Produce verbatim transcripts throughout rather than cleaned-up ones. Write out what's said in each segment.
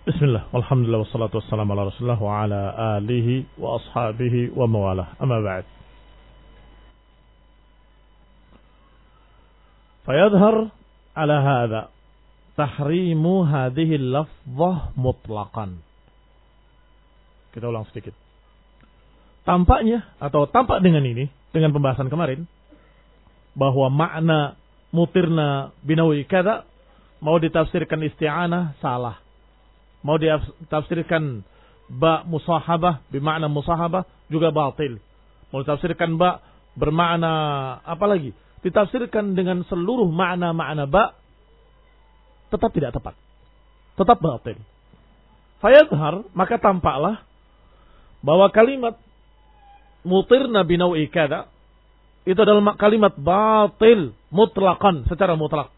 Bismillah, walhamdulillah, wassalatu wassalamu ala rasulullah wa ala alihi wa ashabihi wa mawalah. Amma ba'd. Fayadhar ala hadha tahrimu hadhihi lafzah mutlaqan. Kita ulang sedikit. Tampaknya atau tampak dengan ini, dengan pembahasan kemarin, bahwa makna mutirna binawi kada mau ditafsirkan isti'anah salah. Mau ditafsirkan ba musahabah bermakna musahabah juga batil. Mau ditafsirkan ba bermakna apa lagi? Ditafsirkan dengan seluruh makna-makna ba tetap tidak tepat. Tetap batil. Fayadhar, maka tampaklah bahwa kalimat mutirna binawi kada itu adalah kalimat batil mutlaqan, secara mutlak.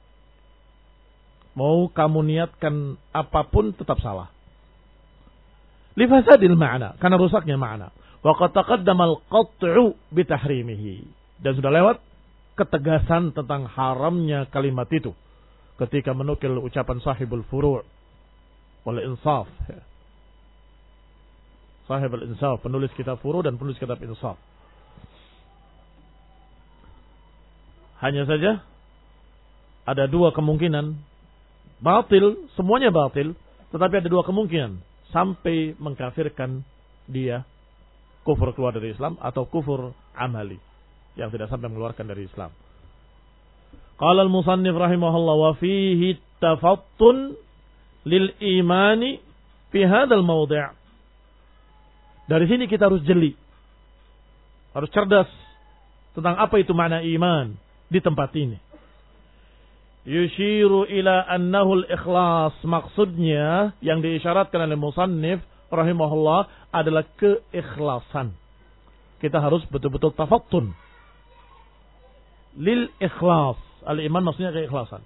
Mau kamu niatkan apapun tetap salah. Lifasadil ma'na, karena rusaknya makna. Wa qad taqaddama al-qat'u bitahrimihi. Dan sudah lewat ketegasan tentang haramnya kalimat itu ketika menukil ucapan sahibul furu' wal insaf. Sahibul insaf, penulis kitab furu' dan penulis kitab insaf. Hanya saja ada dua kemungkinan. Batil, semuanya batil, tetapi ada dua kemungkinan. Sampai mengkafirkan dia, kufur keluar dari Islam, atau kufur amali, yang tidak sampai mengeluarkan dari Islam. Qala al-musannif rahimahullah, wa fihi tafattun lil imani fi hadzal mawdi'. Dari sini kita harus jeli, harus cerdas tentang apa itu makna iman di tempat ini. Yushiru ila annahu al-ikhlas. Maksudnya yang diisyaratkan oleh musannif rahimahullah adalah keikhlasan. Kita harus betul-betul tafattun lil ikhlas. Al-iman maksudnya keikhlasan.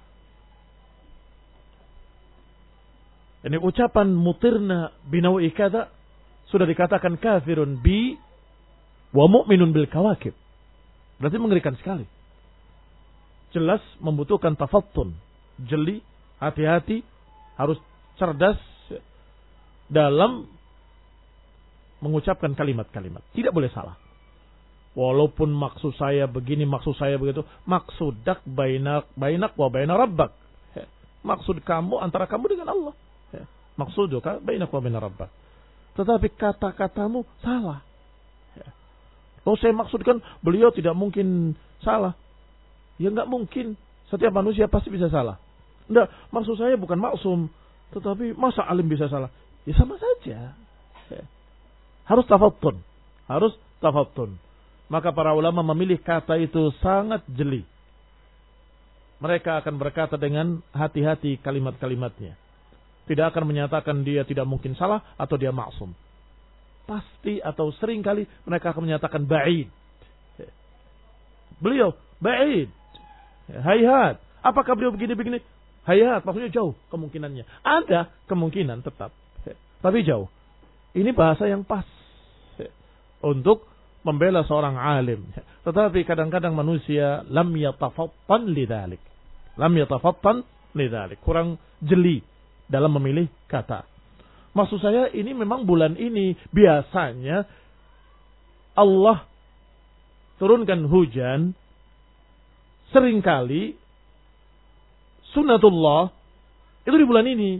Ini ucapan mutirna binawi kada sudah dikatakan kafirun bi wa mu'minun bil kawakib. Berarti mengerikan sekali. Jelas membutuhkan tafattun, jeli, hati-hati, harus cerdas dalam mengucapkan kalimat-kalimat. Tidak boleh salah. Walaupun maksud saya begini, maksud saya begitu, maksudak bainak bainak wa baina rabbak. Maksud kamu antara kamu dengan Allah. Maksuduka bainak wa baina rabbak. Tetapi kata-katamu salah. Oh, saya maksudkan beliau tidak mungkin salah. Ya enggak mungkin. Setiap manusia pasti bisa salah. Enggak, maksud saya bukan maksum. Tetapi masa alim bisa salah? Ya sama saja. Harus tafattun. Harus tafattun. Maka para ulama memilih kata itu sangat jeli. Mereka akan berkata dengan hati-hati kalimat-kalimatnya. Tidak akan menyatakan dia tidak mungkin salah atau dia maksum. Pasti atau seringkali mereka akan menyatakan ba'id. Beliau ba'id. Hayat. Apakah beliau begini-begini? Hayat. Maksudnya jauh kemungkinannya. Ada kemungkinan tetap. Tapi jauh. Ini bahasa yang pas. Untuk membela seorang alim. Tetapi kadang-kadang manusia lam yatafattan lidhalik. Lam yatafattan lidhalik. Kurang jeli dalam memilih kata. Maksud saya ini memang bulan ini biasanya Allah turunkan hujan. Seringkali sunnatullah itu di bulan ini.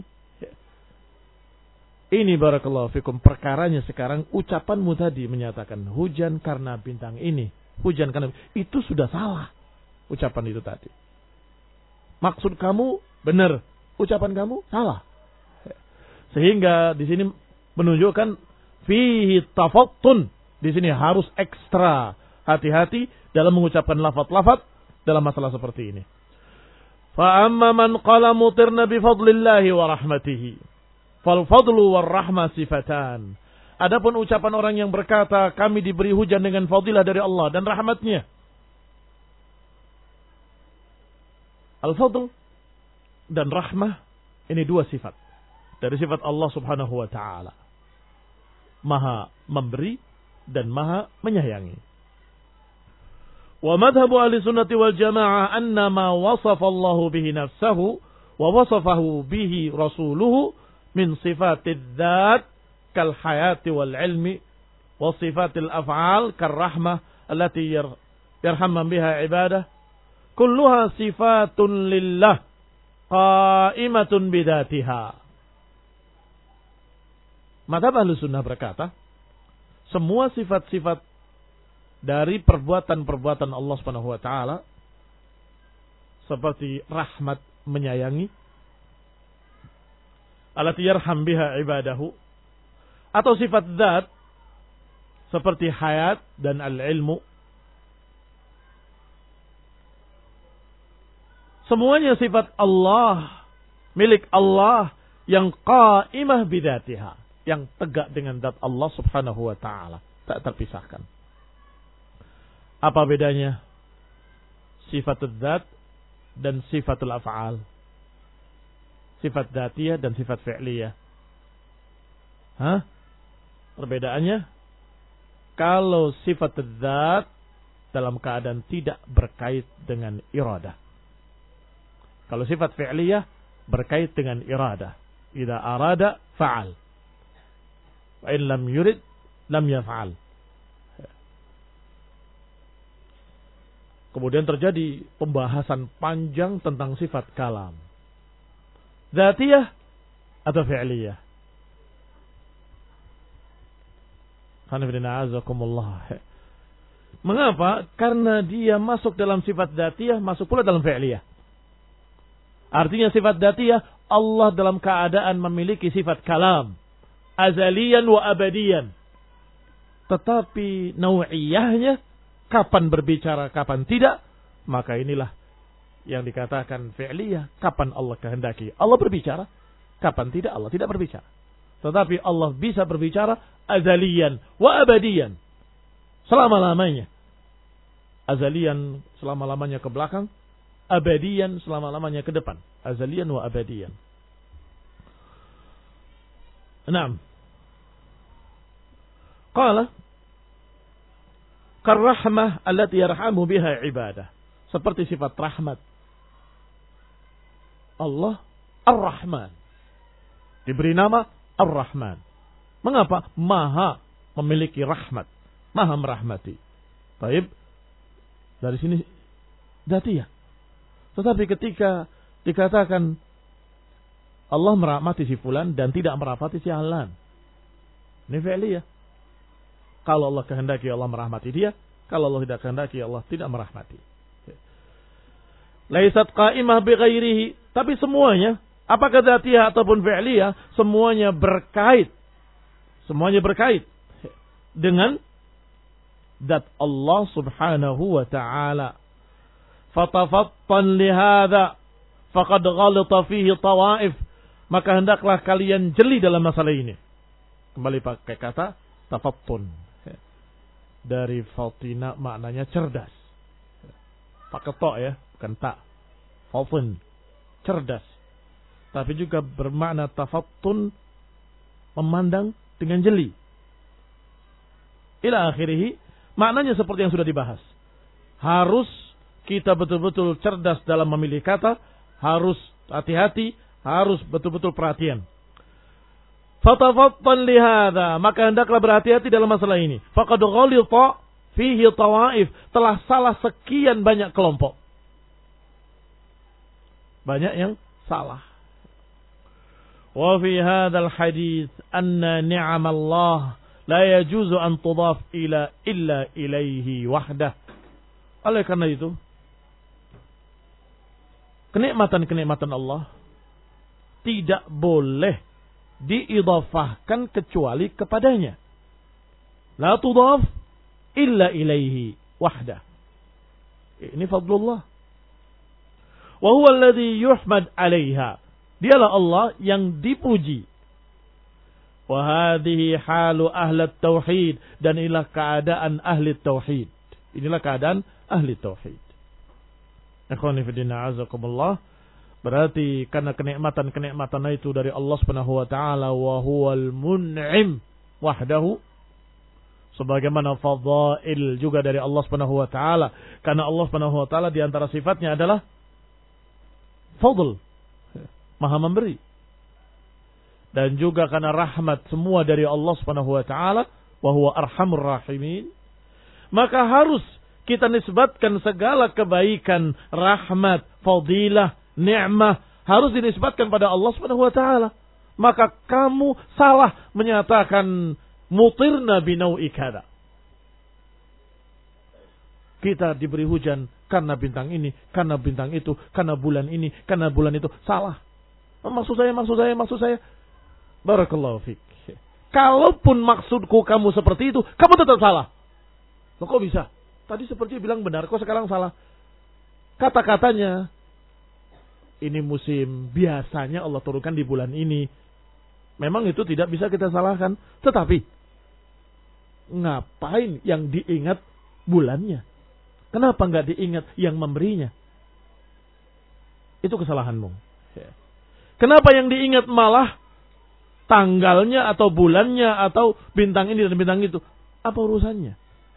Ini barakallahu fikum perkaranya sekarang ucapanmu tadi menyatakan hujan karena bintang ini, hujan karena itu sudah salah. Ucapan itu tadi. Maksud kamu benar, ucapan kamu salah. Sehingga di sini menunjukkan fihi tafattun. Di sini harus ekstra hati-hati dalam mengucapkan lafaz-lafaz dalam masalah seperti ini. Fa amma man qala mutirna bi fadlillahi wa rahmatihi. Fal fadlu war rahmah sifatan. Adapun ucapan orang yang berkata kami diberi hujan dengan fadilah dari Allah dan rahmatnya. Al-fadl dan rahmah ini dua sifat dari sifat Allah Subhanahu wa taala. Maha memberi dan maha menyayangi. Wa madhabu ahli sunnati wal jamaah anna ma wasafa Allahu bihi nafsahu wa wasafahu bihi rasuluhu min sifatid dzat kal hayati wal ilmi wa sifatil af'al kar rahmah allati yarhamman biha ibadah kulluha sifatun lillah qa'imatun bidatiha. Madzhab Ahlus Sunnah berkata, semua sifat-sifat dari perbuatan-perbuatan Allah Subhanahu wa taala seperti rahmat, menyayangi, allati yarham biha ibadahu, atau sifat zat seperti hayat dan al-ilmu, semuanya sifat Allah, milik Allah yang qa'imah bidatiha, yang tegak dengan zat Allah Subhanahu wa taala, tak terpisahkan. Apa bedanya sifatul zat dan sifatul af'al? Sifat dzatiyah dan sifat fi'liyah. Hah? Perbedaannya, kalau sifat dzat dalam keadaan tidak berkait dengan iradah. Kalau sifat fi'liyah berkait dengan iradah. Idza arada fa'al. Wa in lam yurid lam yaf'al. Kemudian terjadi pembahasan panjang tentang sifat kalam. Dzatiyah atau fi'liyah? Mengapa? Karena dia masuk dalam sifat dzatiyah, masuk pula dalam fi'liyah. Artinya sifat dzatiyah, Allah dalam keadaan memiliki sifat kalam, azaliyan wa abadiyan. Tetapi nau'iyahnya, kapan berbicara, kapan tidak, maka inilah yang dikatakan fi'liyah, kapan Allah kehendaki Allah berbicara, kapan tidak Allah tidak berbicara. Tetapi Allah bisa berbicara azaliyan wa abadiyan, selama-lamanya. Azaliyan selama-lamanya ke belakang, abadiyan selama-lamanya ke depan. Azaliyan wa abadiyan. Naam. Qala karrahmah allati yarhamu biha ibadah, seperti sifat rahmat Allah Ar-Rahman, diberi nama Ar-Rahman. Mengapa? Maha memiliki rahmat, maha merahmati. Baik, dari sini dzatiyah. Tetapi ketika dikatakan Allah merahmati si fulan dan tidak merahmati si alan, ini fi'liyah. Kalau Allah kehendaki Allah merahmati dia, kalau Allah tidak kehendaki Allah tidak merahmati. Laisat qa'imah bi ghairihi, tapi semuanya, apakah dzatiyah ataupun fi'liyah, semuanya berkait. Semuanya berkait dengan zat Allah Subhanahu wa ta'ala. Fatafattan lihadza faqad ghalata fihi tawaif, maka hendaklah kalian jeli dalam masalah ini. Kembali pakai kata tafattun. Dari fatina maknanya cerdas. Pakai to ya, bukan tak. Fatin, cerdas. Tapi juga bermakna tafattun, memandang dengan jeli. Ila akhirih, maknanya seperti yang sudah dibahas. Harus kita betul-betul cerdas dalam memilih kata, harus hati-hati, harus betul-betul perhatian. Fatafattan lihada, maka hendaklah berhati-hati dalam masalah ini. Faqad ghalita fihi tawaif, telah salah sekian banyak kelompok. Banyak yang salah. Wa fi hadzal hadits anna ni'amallah la yajuzu an tudaf ila illa ilaihi wahdah. Oleh karena itu, kenikmatan-kenikmatan Allah tidak boleh diidhafahkan kecuali kepadanya. La tudaf illa ilaihi wahdah. Ini fadlullah. Wa huwa alladhi yuhmad 'alaiha. Dialah Allah yang dipuji. Wa hadhihi halu ahli tauhid, dan inilah keadaan ahli tauhid. Inilah keadaan ahli tauhid. Ikhwani fi din, a'azakumullah. Berarti karena kenikmatan-kenikmatan itu dari Allah Subhanahu wa taala, wa huwal mun'im wahdahu, sebagaimana fadhail juga dari Allah Subhanahu wa taala, karena Allah Subhanahu wa taala di antara sifatnya adalah fadl, maha memberi. dan juga karena rahmat semua dari Allah Subhanahu wa taala, wa huwa arhamur rahimin, maka harus kita nisbatkan segala kebaikan, rahmat, fadilah, nikmah harus dinisbatkan pada Allah Subhanahu wa taala. Maka kamu salah menyatakan mutirna binau'i kada. Kita diberi hujan karena bintang ini, karena bintang itu, karena bulan ini, karena bulan itu. Salah. Maksud saya, maksud saya, maksud saya. Barakallahu fiik. Kalaupun maksudku kamu seperti itu, kamu tetap salah. Loh, kok bisa? Tadi seperti bilang benar, kok sekarang salah? Kata-katanya, ini musim, biasanya Allah turunkan di bulan ini. Memang itu tidak bisa kita salahkan. Tetapi, ngapain yang diingat bulannya? Kenapa nggak diingat yang memberinya? Itu kesalahanmu. Kenapa yang diingat malah tanggalnya atau bulannya atau bintang ini dan bintang itu? Apa urusannya?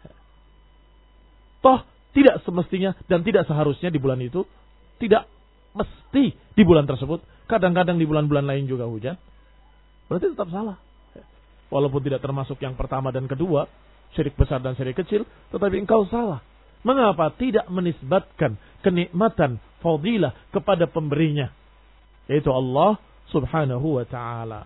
Toh tidak semestinya dan tidak seharusnya di bulan itu. Tidak mesti di bulan tersebut. Kadang-kadang di bulan-bulan lain juga hujan. Berarti tetap salah. Walaupun tidak termasuk yang pertama dan kedua, syirik besar dan syirik kecil, tetapi engkau salah. Mengapa tidak menisbatkan kenikmatan, fadilah kepada pemberinya, yaitu Allah Subhanahu wa taala.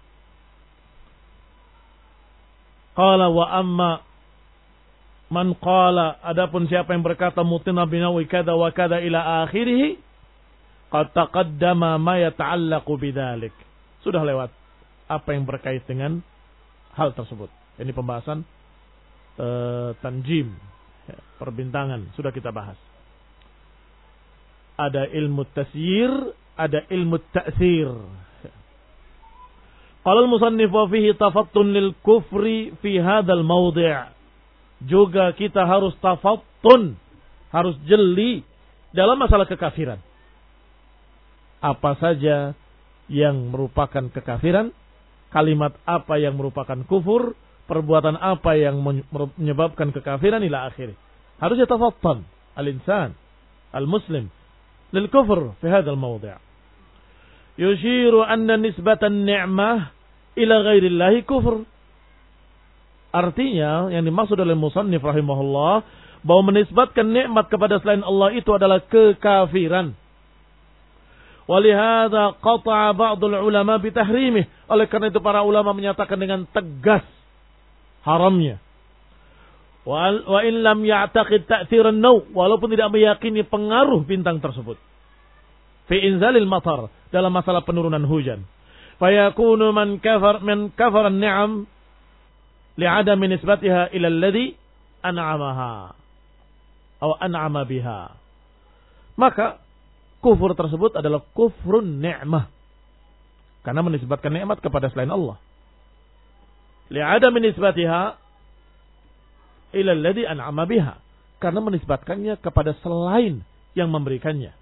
Qala wa amma man qala, adapun siapa yang berkata mutina binawi kada wa kada ila akhirih, qad taqaddama ma yata'allaqu bidzalik. Sudah lewat apa yang berkait dengan hal tersebut. Ini pembahasan uh, tanjim, perbintangan, sudah kita bahas. Ada ilmu tasyir, ada ilmu ta'sir. Qala al-musannif wa fihi tafattun lil kufri fi hadzal mawdi'. Juga kita harus tafattun, harus jeli dalam masalah kekafiran. Apa saja yang merupakan kekafiran, kalimat apa yang merupakan kufur, perbuatan apa yang menyebabkan kekafiran ila akhirih. Harus yatafattan al-insan al-muslim lil kufr fi hadzal mawdi'. Yushiru anna nisbatan ni'mah ila ghairillahi kufr. Artinya yang dimaksud oleh musannif rahimahullah bahwa menisbatkan nikmat kepada selain Allah itu adalah kekafiran. Walihada qata'a ba'dul ulama bitahrimih. Oleh karena itu para ulama menyatakan dengan tegas haramnya. Wa in lam ya'taqid ta'thiran naw, walaupun tidak meyakini pengaruh bintang tersebut. Fi inzalil matar, dalam masalah penurunan hujan. Fayakunu man kafar man kafara an-ni'am li'adami nisbatiha ila alladhi an'amaha atau an'ama biha. Maka kufur tersebut adalah kufrun ni'mah, karena menisbatkan nikmat kepada selain Allah. Li'adami nisbatiha ila alladhi an'ama biha, karena menisbatkannya kepada selain yang memberikannya.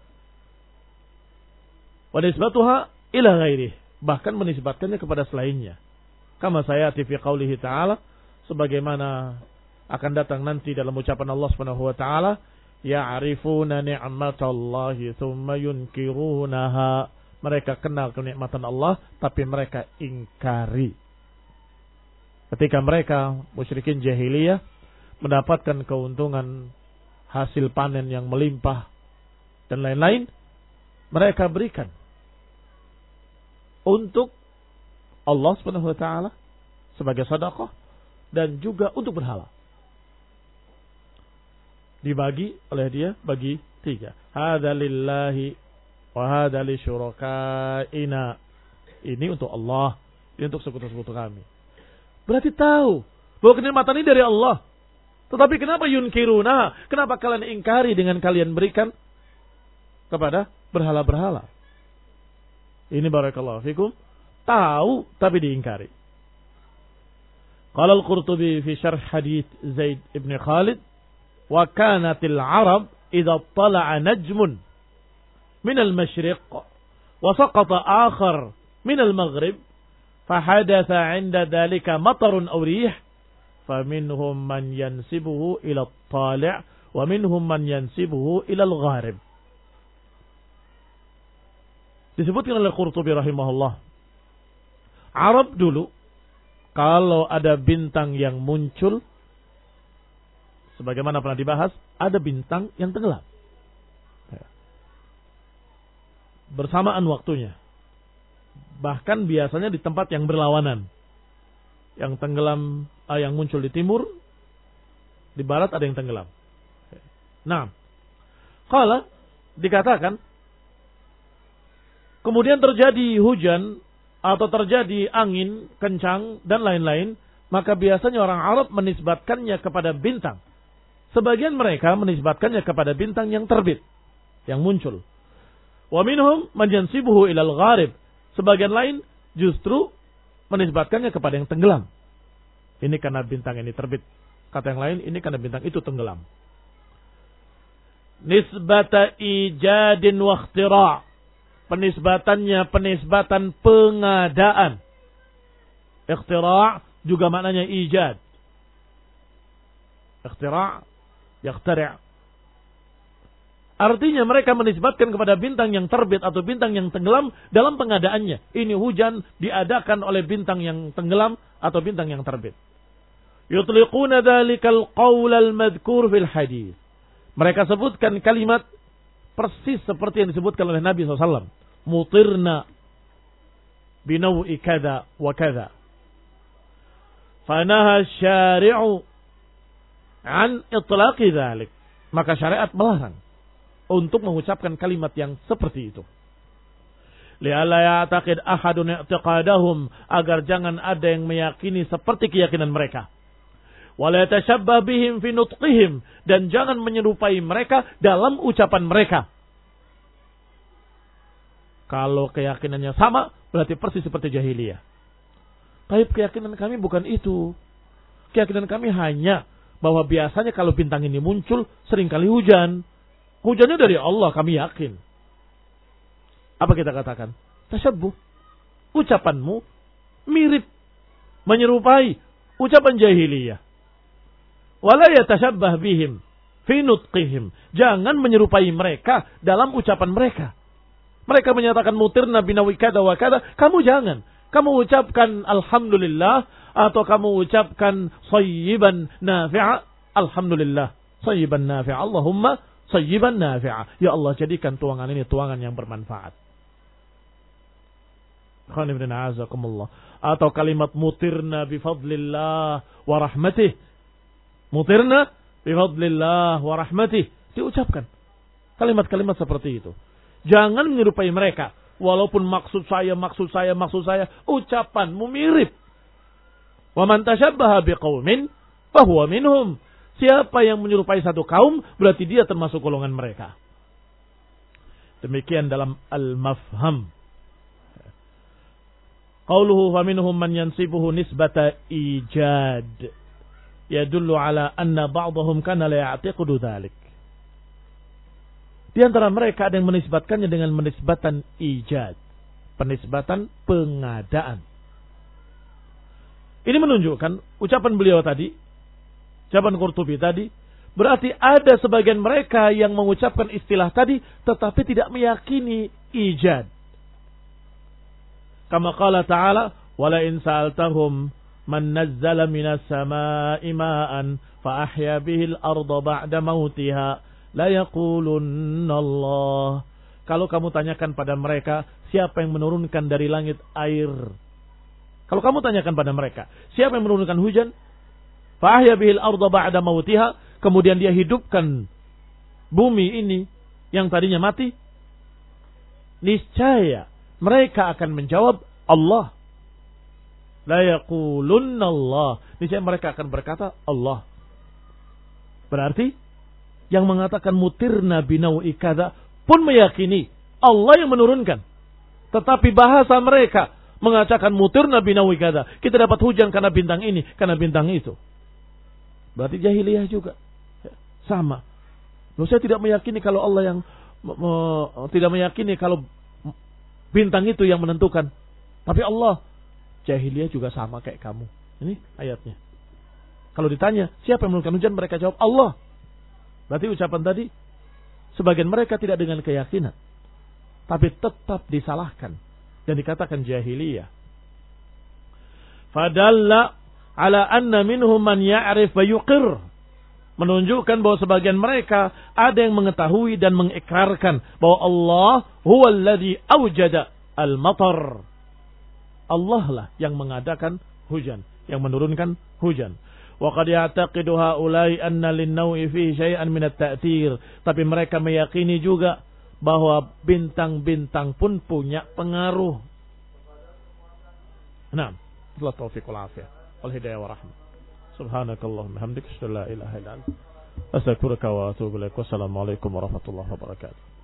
Wa nisbatuha ila ghairih, bahkan menisbatkannya kepada selainnya. Kama sayati fi qaulihi ta'ala, sebagaimana akan datang nanti dalam ucapan Allah Subhanahu wa taala, ya'rifuna ni'matallahi thumma yunkirunaha. Mereka kenal kenikmatan Allah tapi mereka ingkari. Ketika mereka musyrikin jahiliyah mendapatkan keuntungan hasil panen yang melimpah dan lain-lain, mereka berikan untuk Allah Subhanahu wa taala sebagai sedekah dan juga untuk berhala. Dibagi oleh dia bagi tiga. Hadza lillahi wa hadza li syurakaina. Ini untuk Allah, ini untuk sekutu-sekutu kami. Berarti tahu bahwa kenikmatan ini dari Allah. Tetapi kenapa yunkiruna? Kenapa kalian ingkari dengan kalian berikan kepada berhala-berhala? Ini barakallahu fikum. Tahu tapi diingkari. Qala al-Qurtubi fi syarh hadits Zaid ibn Khalid, wa kanatil Arab idza tala'a najmun min al-masyriq wa saqata akhar min al-maghrib fahadatha 'inda dhalika matarun aw rih faminhum man yansibuhu ila at-tali' wa minhum man yansibuhu ila al-gharib. Disebutkan oleh Qurtubi rahimahullah Arab dulu, kalau ada bintang yang muncul, sebagaimana pernah dibahas, ada bintang yang tenggelam. Bersamaan waktunya. Bahkan biasanya di tempat yang berlawanan. Yang tenggelam, ah, yang muncul di timur, di barat ada yang tenggelam. Nah, kalau dikatakan, kemudian terjadi hujan, atau terjadi angin kencang, dan lain-lain, maka biasanya orang Arab menisbatkannya kepada bintang. Sebagian mereka menisbatkannya kepada bintang yang terbit, yang muncul. Wa minhum man yansibuhu ilal gharib. Sebagian lain justru menisbatkannya kepada yang tenggelam. Ini karena bintang ini terbit. Kata yang lain, ini karena bintang itu tenggelam. Nisbata ijadin wa ikhtira'. Penisbatannya penisbatan pengadaan. Ikhtira' juga maknanya ijad. Ikhtira', yakhtari'. Artinya mereka menisbatkan kepada bintang yang terbit atau bintang yang tenggelam dalam pengadaannya. Ini hujan diadakan oleh bintang yang tenggelam atau bintang yang terbit. Yutliquna dhalikal qawlal madhkur fil hadis. Mereka sebutkan kalimat persis seperti yang disebutkan oleh Nabi shallallahu alaihi wasallam. Mutirna binaw'i kada wa kada. Fanaha syari'u an itlaqi dhalik. Maka syariat melarang untuk mengucapkan kalimat yang seperti itu. Li'alla ya'taqid ahadun i'tiqadahum, agar jangan ada yang meyakini seperti keyakinan mereka. Wa la yatashabbah bihim fi nutqihim, dan jangan menyerupai mereka dalam ucapan mereka. Kalau keyakinannya sama, berarti persis seperti jahiliyah. Tapi keyakinan kami bukan itu. Keyakinan kami hanya bahwa biasanya kalau bintang ini muncul, seringkali hujan. Hujannya dari Allah, kami yakin. Apa kita katakan? Tasyabbuh. Ucapanmu mirip, menyerupai ucapan jahiliyah. Wala yatashabbah bihim fi nutqihim. Jangan menyerupai mereka dalam ucapan mereka. Mereka menyatakan mutirna binawi kada wa kada. Kamu jangan. Kamu ucapkan alhamdulillah atau kamu ucapkan sayyiban nafi'a. Alhamdulillah. Sayyiban nafi'a. Allahumma sayyiban nafi'a. Ya Allah, jadikan tuangan ini tuangan yang bermanfaat. Atau kalimat mutirna bifadlillah wa rahmatih. Mutirna bifadlillah wa rahmatih. Diucapkan kalimat-kalimat seperti itu. Jangan menyerupai mereka. Walaupun maksud saya, maksud saya, maksud saya, ucapanmu mirip. Wa man tashabbaha biqaumin fahuwa minhum. Siapa yang menyerupai satu kaum, berarti dia termasuk golongan mereka. Demikian dalam Al-Mafham. Qauluhu fa minhum man yansibuhu nisbata ijad. Yadullu ala anna ba'dahum kana la ya'tiqdu dzalik. Di antara mereka ada yang menisbatkannya dengan menisbatan ijad. Penisbatan pengadaan. Ini menunjukkan ucapan beliau tadi, ucapan Qurtubi tadi, berarti ada sebagian mereka yang mengucapkan istilah tadi tetapi tidak meyakini ijad. Kama qala ta'ala, wala in sa'altahum man nazzala minas sama'i ma'an fa ahya bihil arda ba'da mautiha la yaqulunna Allah. Kalau kamu tanyakan pada mereka, siapa yang menurunkan dari langit air? Kalau kamu tanyakan pada mereka, siapa yang menurunkan hujan? Fa ahya bihil arda ba'da mautiha, kemudian dia hidupkan bumi ini yang tadinya mati. Niscaya mereka akan menjawab Allah. La yaqulunna Allah. Niscaya mereka akan berkata Allah. Berarti yang mengatakan mutirna binawi kada pun meyakini Allah yang menurunkan. Tetapi bahasa mereka mengatakan mutirna binawi kada. Kita dapat hujan karena bintang ini, karena bintang itu. Berarti jahiliyah juga. Sama. Loh, saya tidak meyakini kalau Allah yang tidak meyakini kalau bintang itu yang menentukan. Tapi Allah, jahiliyah juga sama kayak kamu. Ini ayatnya. Kalau ditanya, siapa yang menurunkan hujan? Mereka jawab, Allah. Berarti ucapan tadi, sebagian mereka tidak dengan keyakinan. Tapi tetap disalahkan. Dan dikatakan jahiliyah. Fadalla ala anna minhum man ya'rif wa yuqir. Menunjukkan bahwa sebagian mereka ada yang mengetahui dan mengikrarkan bahwa Allah huwa alladhi awjada al-matar. Allah lah yang mengadakan hujan, yang menurunkan hujan. Wa qad ya'taqidu haula'i anna lin-naw'i fihi syai'an min at-ta'thir. Tapi mereka meyakini juga bahwa bintang-bintang pun punya pengaruh. Naam, Allah taufiq wal afiyah wal hidayah wa rahmah. Subhanakallahumma hamdika asyhadu an la ilaha illa anta astaghfiruka wa atubu ilaik. Wassalamualaikum warahmatullahi wabarakatuh.